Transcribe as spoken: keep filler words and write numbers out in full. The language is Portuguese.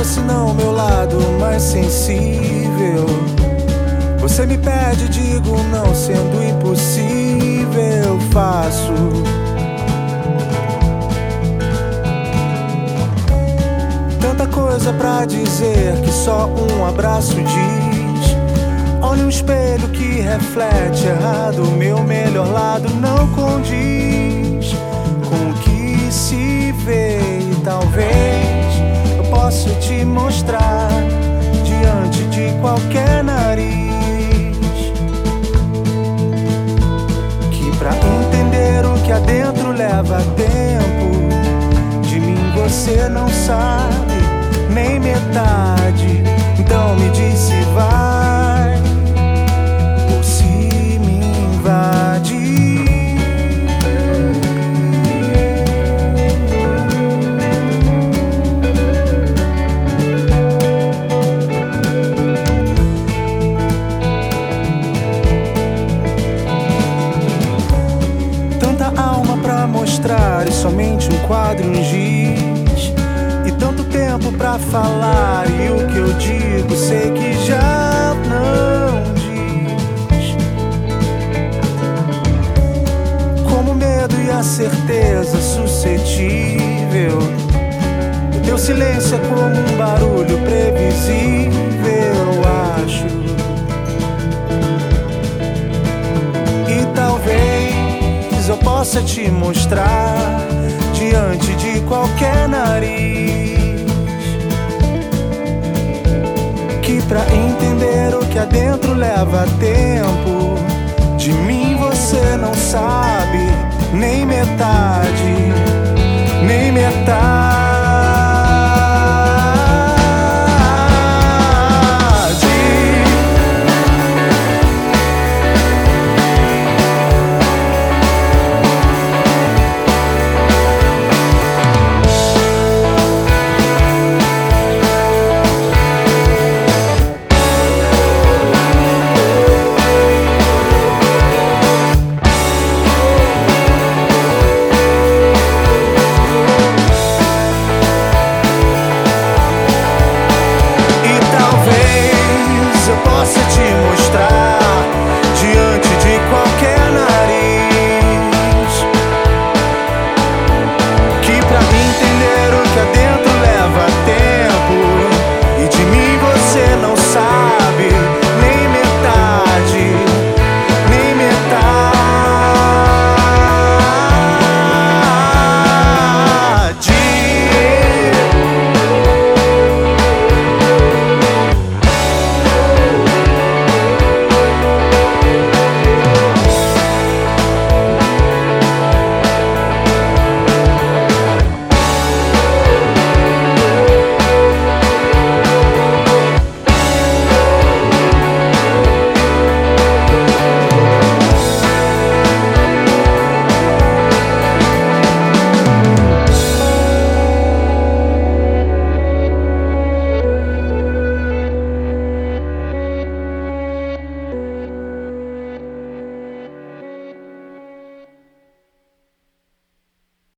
fosse não meu lado mais sensível. Você me pede, digo não, sendo impossível, faço. Tanta coisa pra dizer que só um abraço diz. Olha um espelho que reflete errado, meu melhor lado não condiz com o que se vê. E talvez eu possa te mostrar diante de qualquer nariz que pra entender o que há dentro leva tempo. De mim você não sabe nem metade. Então me diz se vai ou se me invade. Tanta alma pra mostrar e somente um quadro, um giz. E tanto tempo pra falar, e o que eu digo sei que já não diz. Como o medo e a certeza suscetível, o teu silêncio é como um barulho previsível, eu acho. E talvez eu possa te mostrar diante de qualquer nariz que pra entender o que há dentro leva tempo. De mim você não sabe nem metade.